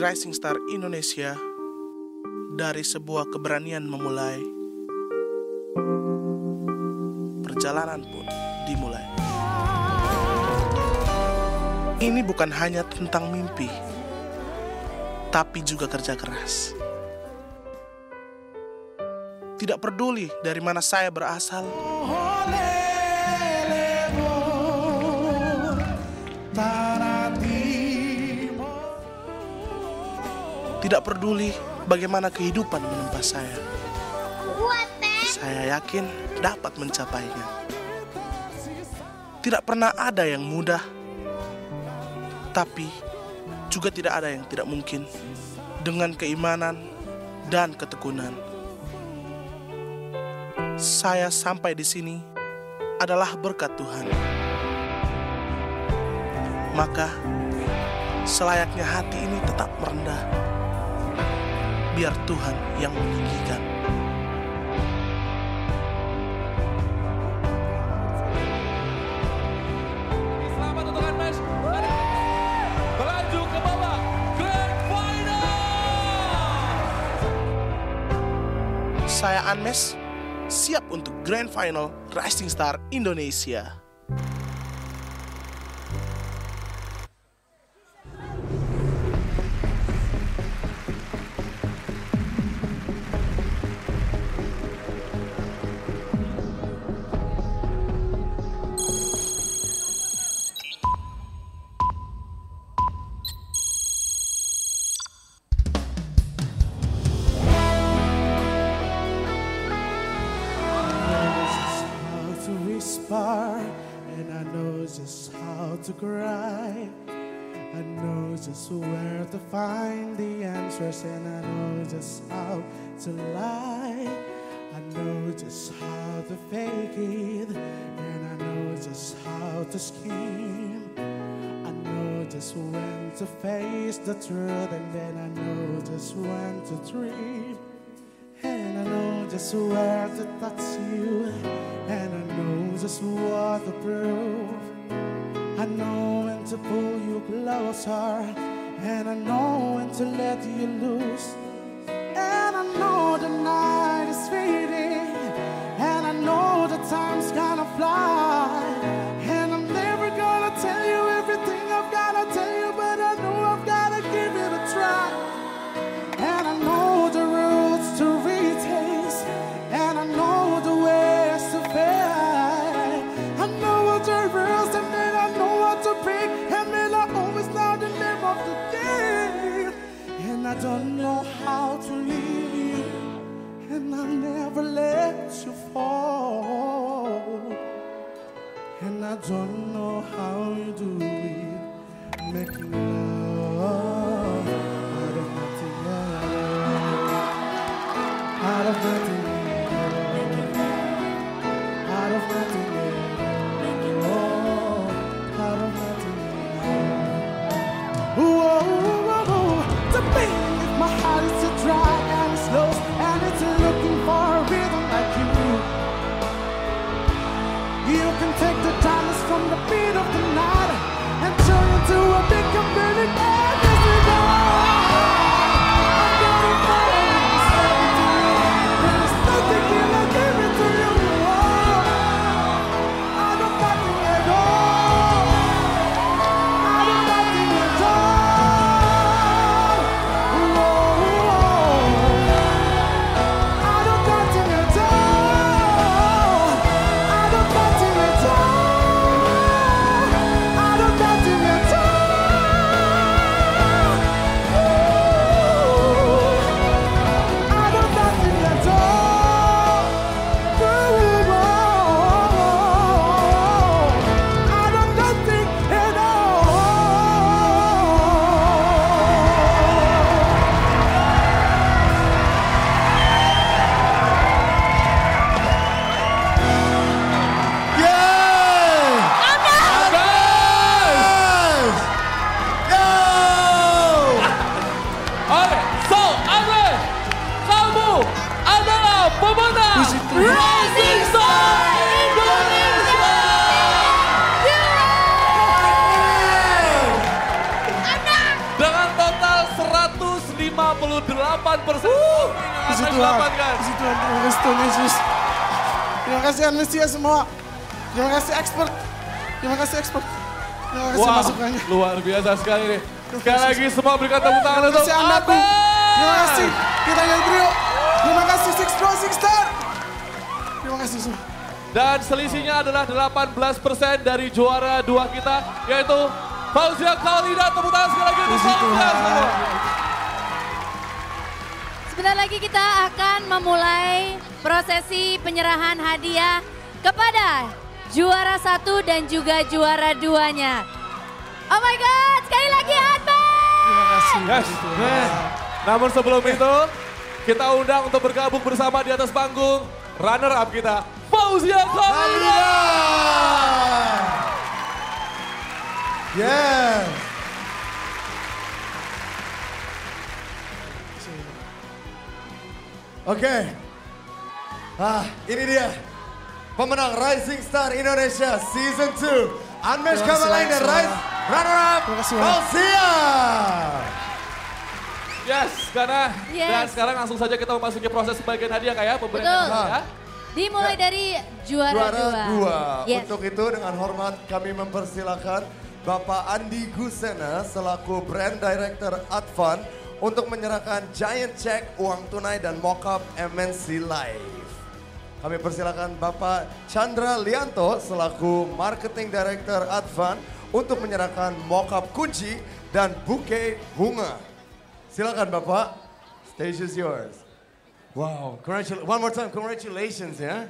Rising Star Indonesia, dari sebuah keberanian memulai, perjalanan pun dimulai. Ini bukan hanya tentang mimpi, tapi juga kerja keras. Tidak peduli dari mana saya berasal, tidak peduli bagaimana kehidupan menempa saya. Saya yakin dapat mencapainya. Tidak pernah ada yang mudah, tapi juga tidak ada yang tidak mungkin dengan keimanan dan ketekunan. Saya sampai di sini adalah berkat Tuhan. Maka selayaknya hati ini tetap merendah. Biar Tuhan yang meninggikan. Selamat untuk Anmes. Melaju ke babak Grand Final. Saya Anmes, siap untuk Grand Final Rising Star Indonesia. And I know just how to cry. I know just where to find the answers, and I know just how to lie. I know just how to fake it, and I know just how to scheme. I know just when to face the truth, and then I know just when to dream. And I know just where to touch you, and I know just what to prove. I know when to pull you closer, and I know when to let you loose. And I know the night is fading, and I know the time's gonna fly. And I'm never gonna tell you everything I've gotta tell you, but I know I've gotta give it a try. And I know the roads to retaste, and I know the ways to fail. I know what the rules, and then I know what to break, and then I always know the name of the game. And I don't know how to leave you, and I'll never let you fall. And I don't know how you do it, making love out of nothing, out of nothing, out of nothing, out of nothing. Whoa, whoa, whoa. To me, if my heart is too dry and it's lost, and it's looking for a rhythm like you. You can take the darkness from the beat of the night and turn it to a big burning air. Yes, we go. I'm gonna find it. There's nothing in I give it to you. I don't nothing at all. I don't nothing at all. I don't nothing at all. I don't nothing at all. I don't nothing at Rising Star Indonesia. Dengan total 100 Puji Anmesh Tuhan. dapatkan. Puji Tuhan, terima kasih Tuhan Yesus. Terima kasih Anmesia semua. Terima kasih expert. Terima kasih expert. Terima kasih Wah, masukannya. luar biasa sekali nih. Sekali lagi semua berikan tepuk tangan Terima untuk kasih anakku. Terima kasih. Kita yang trio. Terima kasih Six Rising Star. Terima kasih semua. Dan selisihnya adalah 18% dari juara 2 kita, yaitu Fauzia Khalida. Tepuk tangan sekali lagi untuk Puji Fauzia Tuhan. semua. Sebentar lagi kita akan memulai prosesi penyerahan hadiah kepada juara 1 dan juga juara 2-nya. Oh my God, sekali lagi Anmesh! Terima kasih. Yes. Puji Tuhan. Namun sebelum itu, kita undang untuk bergabung bersama di atas panggung runner up kita, Fauzia Khalida. Yes. Oke. Ini dia. Pemenang Rising Star Indonesia Season 2. Anmesh Terima kasih Kamalain dan semua. Rise Runner Up Terima kasih banyak. Fauzia. Yes, karena Yes. dan sekarang langsung saja kita memasuki proses pembagian hadiah kayak pemberian Betul. hadiah. Dimulai dari juara Juara 2. 2. Yes. Untuk itu dengan hormat kami mempersilakan Bapak Andi Gusena selaku Brand Director Advan untuk menyerahkan giant check, uang tunai dan mock-up MNC Live. Kami persilakan Bapak Chandra Lianto selaku Marketing Director Advan untuk menyerahkan mock-up kunci dan bouquet bunga. Silakan Bapak, stage is yours. Wow, one more time, congratulations ya.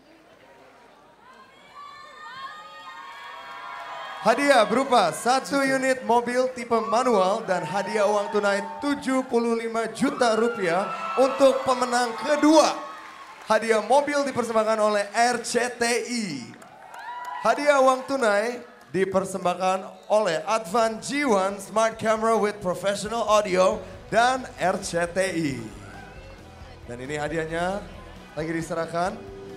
Hadiah berupa 1 unit mobil tipe manual dan hadiah uang tunai 75 juta rupiah untuk pemenang kedua. Hadiah mobil dipersembahkan oleh RCTI. Hadiah uang tunai dipersembahkan oleh Advan G1 Smart Camera with Professional Audio dan RCTI. Dan ini hadiahnya lagi diserahkan.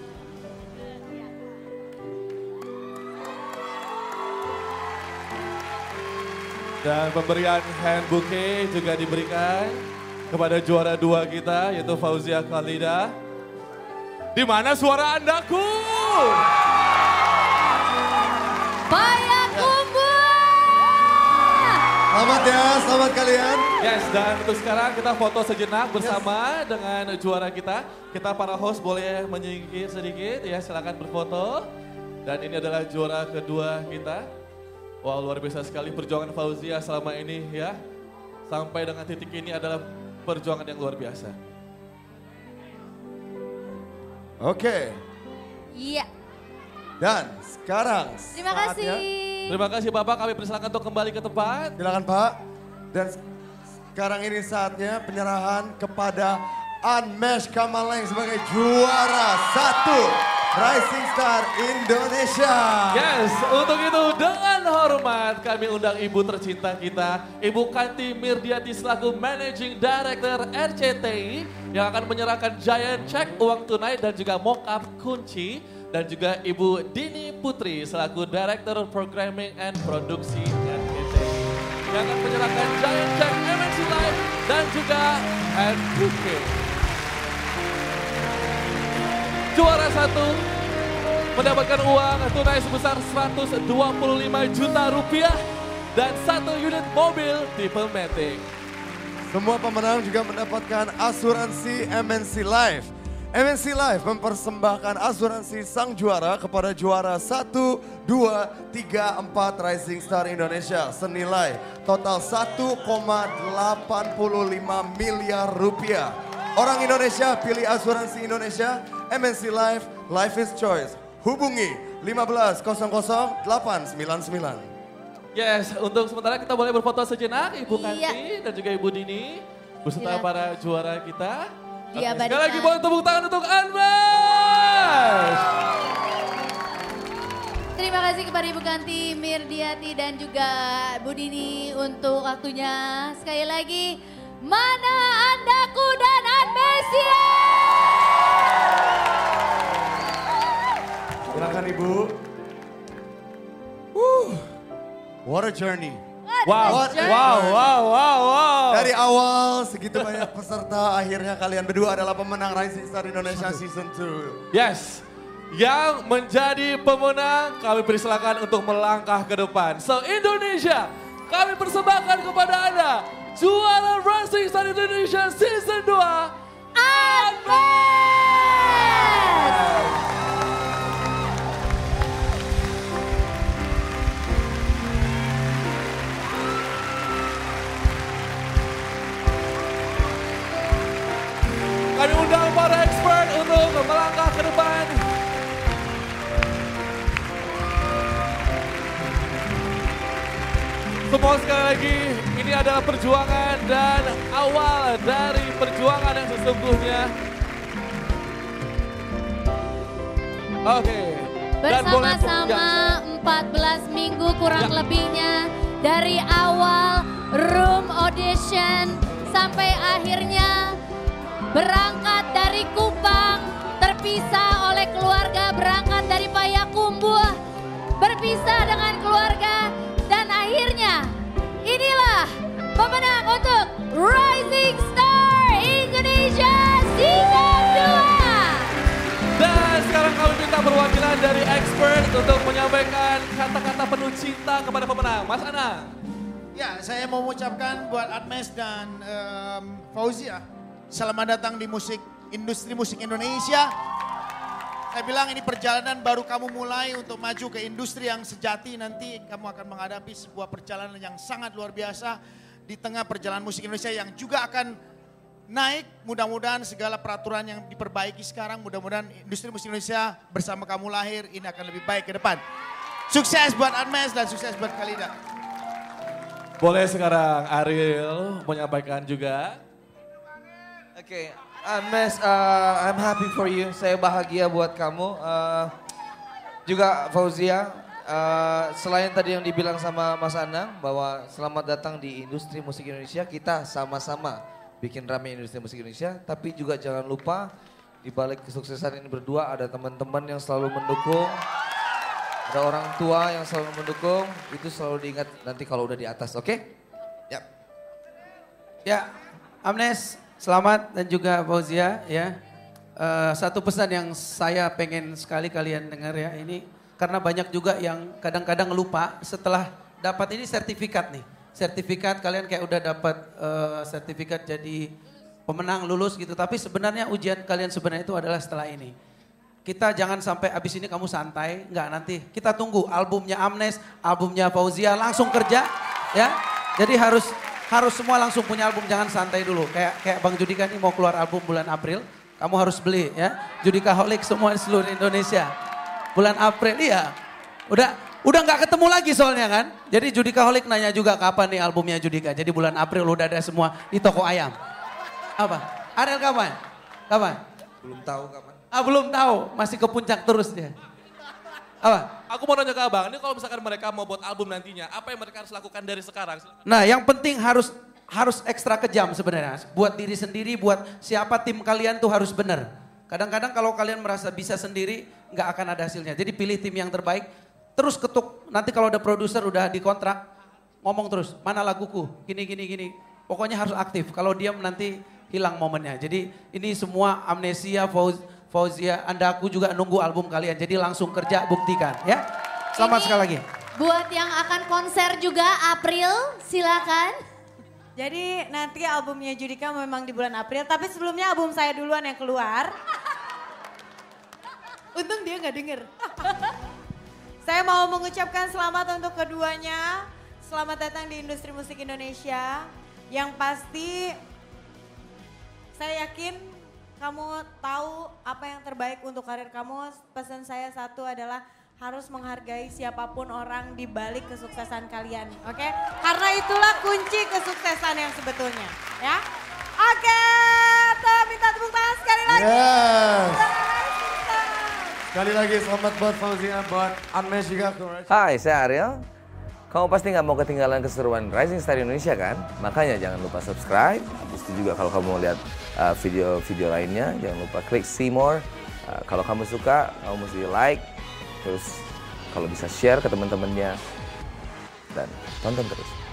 Dan pemberian hand bouquet juga diberikan kepada juara 2 kita, yaitu Fauzia Khalida. Di mana suara Andaku? Payakumbuh! Selamat ya, selamat kalian. Yes, dan untuk sekarang kita foto sejenak bersama dengan juara kita. Kita para host boleh menyingkir sedikit ya, silakan berfoto. Dan ini adalah juara kedua kita. Wow, luar biasa sekali perjuangan Fauzia selama ini ya. Sampai dengan titik ini adalah perjuangan yang luar biasa. Oke, Iya, dan sekarang terima saatnya- kasih. Terima kasih Bapak, kami persilakan untuk kembali ke tempat. Silakan Pak. Dan sekarang ini saatnya penyerahan kepada Anmesh Kamalain sebagai juara 1 Rising Star Indonesia. Yes, untuk itu dengan hormat kami undang ibu tercinta kita, Ibu Kanti Mirdiati selaku Managing Director RCTI yang akan menyerahkan giant check, uang tunai dan juga mock-up kunci. Dan juga Ibu Dini Putri selaku Director Programming and Produksi RCTI yang akan menyerahkan giant check, MNC Live dan juga hand bouquet. Juara 1 mendapatkan uang tunai sebesar 125 juta rupiah dan 1 unit mobil tipe Matic. Semua pemenang juga mendapatkan asuransi MNC Live. MNC Live mempersembahkan asuransi sang juara kepada juara 1, 2, 3, 4 Rising Star Indonesia senilai total 1,85 miliar rupiah. Orang Indonesia pilih asuransi Indonesia, MNC Live, Life is Choice. Hubungi 1500 899. Yes, untuk sementara kita boleh berfoto sejenak Ibu Kanti Iya. dan juga Ibu Dini beserta Silakan. para juara kita. Diabadikan. Sekali lagi boleh tepuk tangan untuk Anmesh. Terima kasih kepada Ibu Kanti Mirdiati dan juga Bu Dini untuk waktunya. Sekali lagi, mana Andaku dan Anmesia? Silakan Ibu. What a journey. What Wow, the journey. wow. Dari awal segitu banyak peserta, akhirnya kalian berdua adalah pemenang Rising Star Indonesia Season 2. Yes. Yang menjadi pemenang kami persilakan untuk melangkah ke depan. So Indonesia, kami persembahkan kepada Anda juara Rising Star Indonesia Season 2, Unmesh! Kami undang para expert untuk melangkah ke depan. Semua sekali lagi, ini adalah perjuangan dan awal dari perjuangan yang sesungguhnya. Oke. Dan boleh Bersama-sama 14 minggu kurang lebihnya dari awal room audition sampai akhirnya berangkat dari Kupang, terpisah oleh keluarga, berangkat dari Payakumbuh, berpisah dengan keluarga, dan akhirnya inilah pemenang untuk Rising Star Indonesia Season 2. Dan sekarang kami minta perwakilan dari expert untuk menyampaikan kata-kata penuh cinta kepada pemenang. Mas Anang. Ya, saya mau mengucapkan buat Unmesh dan Fauzia, selamat datang di industri musik Indonesia. Saya bilang ini perjalanan baru kamu mulai untuk maju ke industri yang sejati. Nanti kamu akan menghadapi sebuah perjalanan yang sangat luar biasa di tengah perjalanan musik Indonesia yang juga akan naik. Mudah-mudahan segala peraturan yang diperbaiki sekarang, mudah-mudahan industri musik Indonesia bersama kamu lahir ini akan lebih baik ke depan. Sukses buat Unmesh dan sukses buat Khalida. Boleh sekarang Ariel menyampaikan juga. Oke, Unmesh, I'm happy for you. Saya bahagia buat kamu. Juga Fauzia, selain tadi yang dibilang sama Mas Anang bahwa selamat datang di industri musik Indonesia, kita sama-sama bikin rame industri musik Indonesia. Tapi juga jangan lupa di balik kesuksesan ini berdua ada teman-teman yang selalu mendukung. Ada orang tua yang selalu mendukung, itu selalu diingat nanti kalau udah di atas, oke? Yap. Ya, Unmesh. Selamat dan juga Fauzia ya. Satu pesan yang saya pengen sekali kalian dengar ya ini. Karena banyak juga yang kadang-kadang lupa setelah dapat ini sertifikat nih. Sertifikat kalian kayak udah dapat sertifikat jadi pemenang lulus gitu. Tapi sebenarnya ujian kalian sebenarnya itu adalah setelah ini. Kita jangan sampai abis ini kamu santai. Enggak, nanti kita tunggu albumnya Unmesh, albumnya Fauzia langsung kerja ya. Jadi harus semua langsung punya album, jangan santai dulu. Kayak Bang Judika ini mau keluar album bulan April, kamu harus beli ya. Judikaholic semua di seluruh Indonesia. Bulan April iya. Udah nggak ketemu lagi soalnya kan. Jadi Judikaholic nanya juga kapan nih albumnya Judika. Jadi bulan April udah ada semua di toko ayam. Apa? Ariel kapan? Kapan? Belum tahu kapan. Belum tahu, masih ke puncak terus dia. Apa? Aku mau nanya ke Abang, ini kalau misalkan mereka mau buat album nantinya, apa yang mereka harus lakukan dari sekarang? Nah, yang penting harus ekstra kejam sebenarnya. Buat diri sendiri, buat siapa tim kalian tuh harus benar. Kadang-kadang kalau kalian merasa bisa sendiri, nggak akan ada hasilnya. Jadi pilih tim yang terbaik, terus ketuk. Nanti kalau ada produser udah dikontrak, ngomong terus, mana laguku, gini. Pokoknya harus aktif, kalau diam nanti hilang momennya. Jadi ini semua Amnesia, Fauzia, aku juga nunggu album kalian. Jadi langsung kerja, buktikan ya. Selamat sekali lagi. Buat yang akan konser juga April, silakan. Jadi nanti albumnya Judika memang di bulan April, tapi sebelumnya album saya duluan yang keluar. Untung dia nggak denger. Saya mau mengucapkan selamat untuk keduanya. Selamat datang di industri musik Indonesia. Yang pasti saya yakin kamu tahu apa yang terbaik untuk karir kamu. Pesan saya satu adalah harus menghargai siapapun orang di balik kesuksesan kalian, oke? Karena itulah kunci kesuksesan yang sebetulnya, ya. Oke, minta tepuk tangan sekali lagi. Yes. Sekali lagi selamat buat Fauzia, buat Unmesh juga. Hai, saya Ariel. Kamu pasti nggak mau ketinggalan keseruan Rising Star Indonesia kan? Makanya jangan lupa subscribe. Habis itu juga kalau kamu mau lihat video-video lainnya, jangan lupa klik see more. Kalau kamu suka, kamu mesti like. Terus kalau bisa share ke teman-temannya. Dan tonton terus.